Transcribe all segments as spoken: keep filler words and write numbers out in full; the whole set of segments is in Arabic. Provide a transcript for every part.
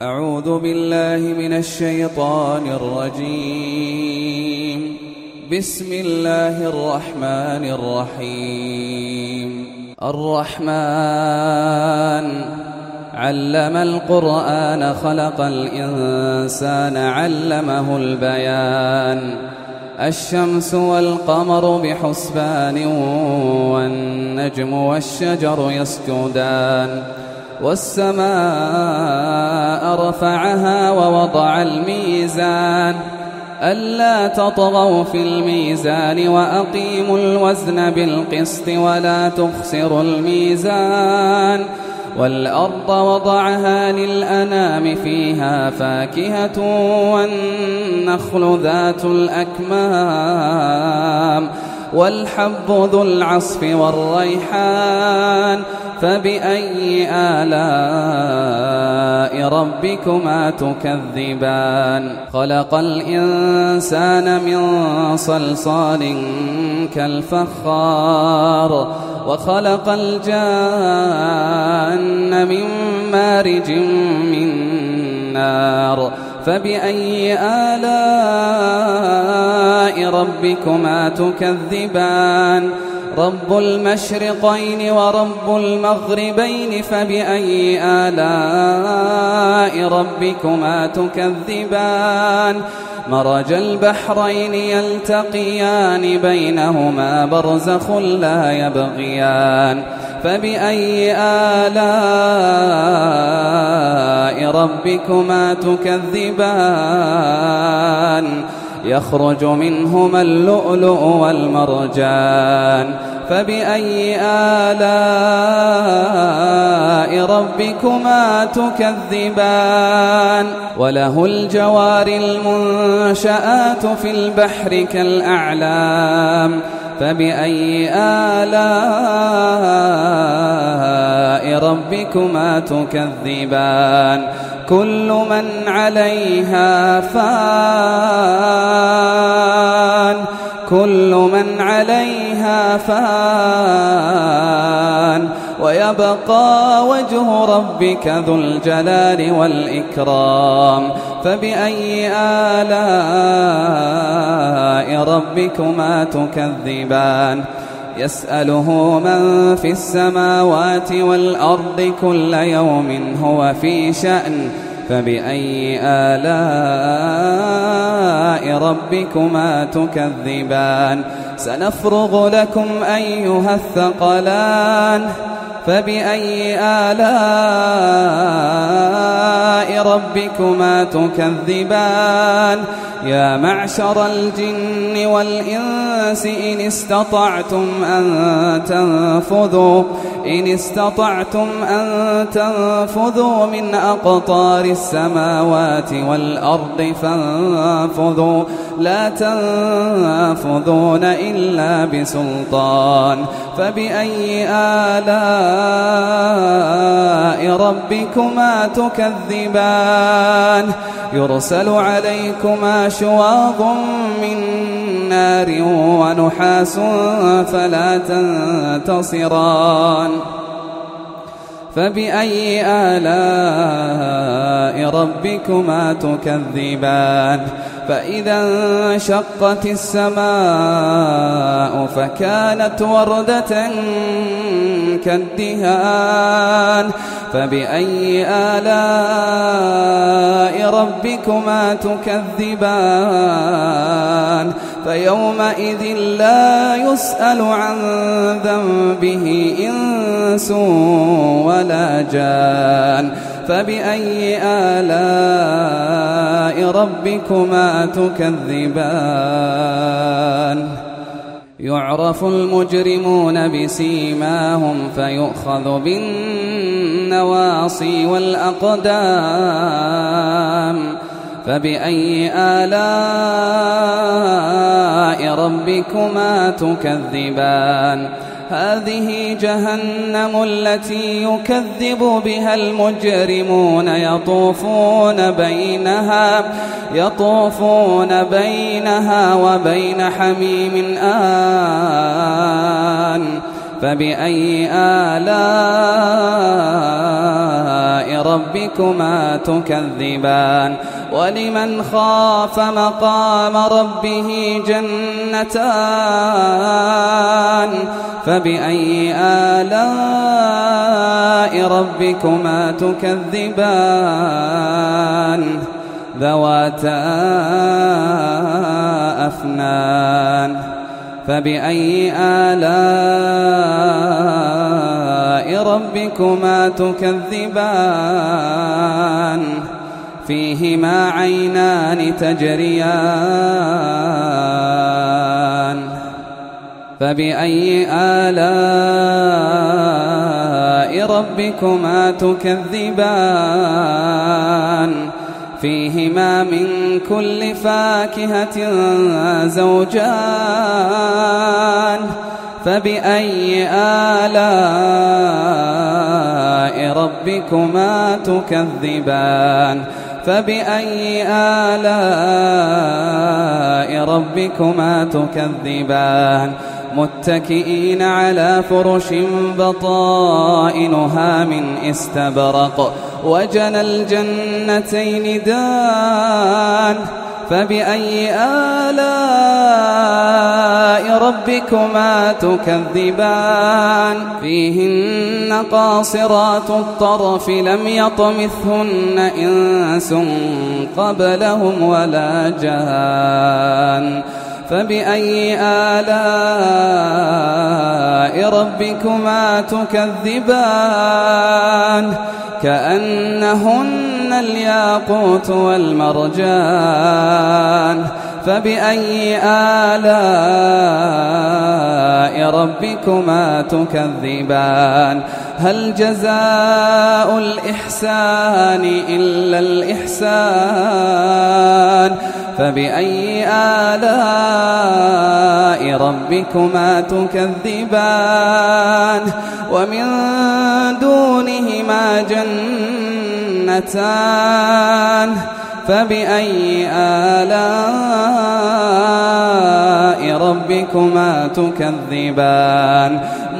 أعوذ بالله من الشيطان الرجيم. بسم الله الرحمن الرحيم. الرحمن علم القرآن خلق الإنسان علمه البيان. الشمس والقمر بحسبان والنجم والشجر يسجدان. والسماء رفعها ووضع الميزان ألا تطغوا في الميزان وأقيموا الوزن بالقسط ولا تخسروا الميزان. والأرض وضعها للأنام فيها فاكهة والنخل ذات الأكمام والحب ذو العصف والريحان. فبأي آلاء ربكما تكذبان؟ خلق الإنسان من صلصال كالفخار وخلق الجان من مارج من نار. فبأي آلاء ربكما تكذبان؟ رب المشرقين ورب المغربين. فبأي آلاء ربكما تكذبان؟ مرج البحرين يلتقيان بينهما برزخ لا يبغيان. فبأي آلاء ربكما تكذبان؟ يخرج منهما اللؤلؤ والمرجان. فبأي آلاء ربكما تكذبان؟ وله الجوار المنشآت في البحر كالأعلام. فبأي آلاء ربكما تكذبان؟ كل من عليها فان كل من عليها فان ويبقى وجه ربك ذو الجلال والإكرام. فبأي آلاء ربكما تكذبان؟ يسأله من في السماوات والأرض كل يوم هو في شأن. فبأي آلاء ربكما تكذبان؟ سنفرغ لكم أيها الثقلان. فبأي آلاء ربكما تكذبان؟ يا معشر الجن والإنس إن استطعتم أن تنفذوا إن استطعتم أن تنفذوا من أقطار السماوات والأرض فانفذوا لا تنفذون إلا بسلطان. فبأي آلاء ربكما تكذبان؟ يرسل عليكما شواظ من نار ونحاس فلا تنتصران. فبأي آلاء ربكما تكذبان؟ فإذا انشقت السماء فكانت وردة كالدهان. فبأي آلاء ربكما تكذبان؟ فيومئذ لا يسأل عن ذنبه إنس ولا جان. فبأي آلاء ربكما تكذبان؟ يعرف المجرمون بسيماهم فيؤخذ بالنواصي والأقدام. فبأي آلاء ربكما تكذبان؟ هذه جهنم التي يكذب بها المجرمون يطوفون بينها يطوفون بينها وبين حميم آن. فبأي آلاء ربكما تكذبان ولمن خاف مقام ربه جنتان فبأي آلاء ربكما تكذبان ذواتا أفنان فبأي آلاء ربكما تكذبان فيهما عينان تجريان فبأي آلاء ربكما تكذبان فيهما من كل فاكهة زوجان فبأي آلاء ربكما تكذبان فبأي آلاء ربكما تكذبان متكئين على فرش بطائنها من استبرق وجنى الجنتين دان فبأي آلاء ربكما تكذبان فيهن قاصرات الطرف لم يطمثهن إنس قبلهم ولا جان فبأي آلاء ربكما تكذبان كأنهن الياقوت والمرجان فبأي آلاء ربكما تكذبان هل جزاء الإحسان إلا الإحسان فبأي آلاء ربكما تكذبان ومن دونهما جنتان فبأي آلاء ربكما تكذبان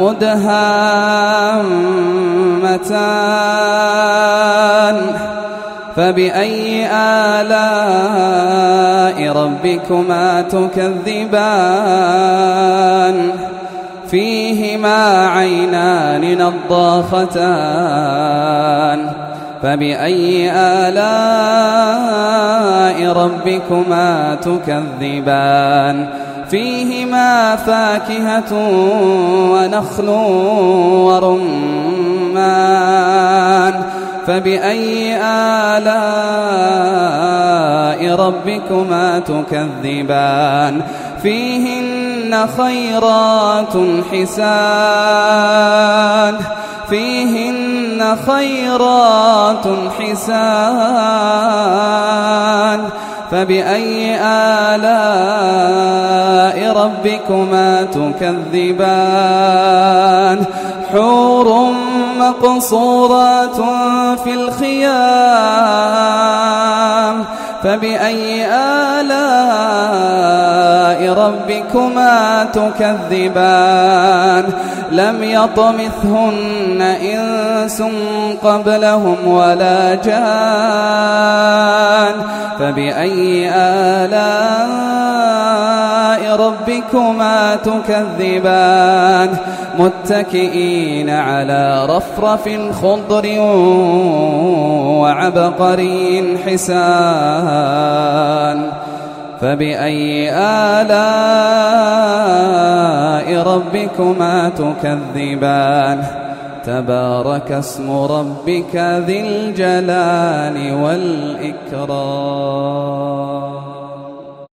مدهامتان فبأي آلاء ربكما تكذبان فيهما عينان نضاختان فبأي آلاء ربكما تكذبان فيهما فاكهة ونخل ورمان فبأي آلاء ربكما تكذبان فيهن خيرات حسان فيهن خيرات حسان فبأي آلاء ربكما تكذبان حور مقصورات في الخيام فبأي آلاء ربكما تكذبان لم يطمثهن إنس قبلهم ولا جان فبأي آلاء ربكما تكذبان متكئين على رفرف خضر وعبقري حسان فبأي آلاء ربكما تكذبان تبارك اسم ربك ذي الجلال والإكرام.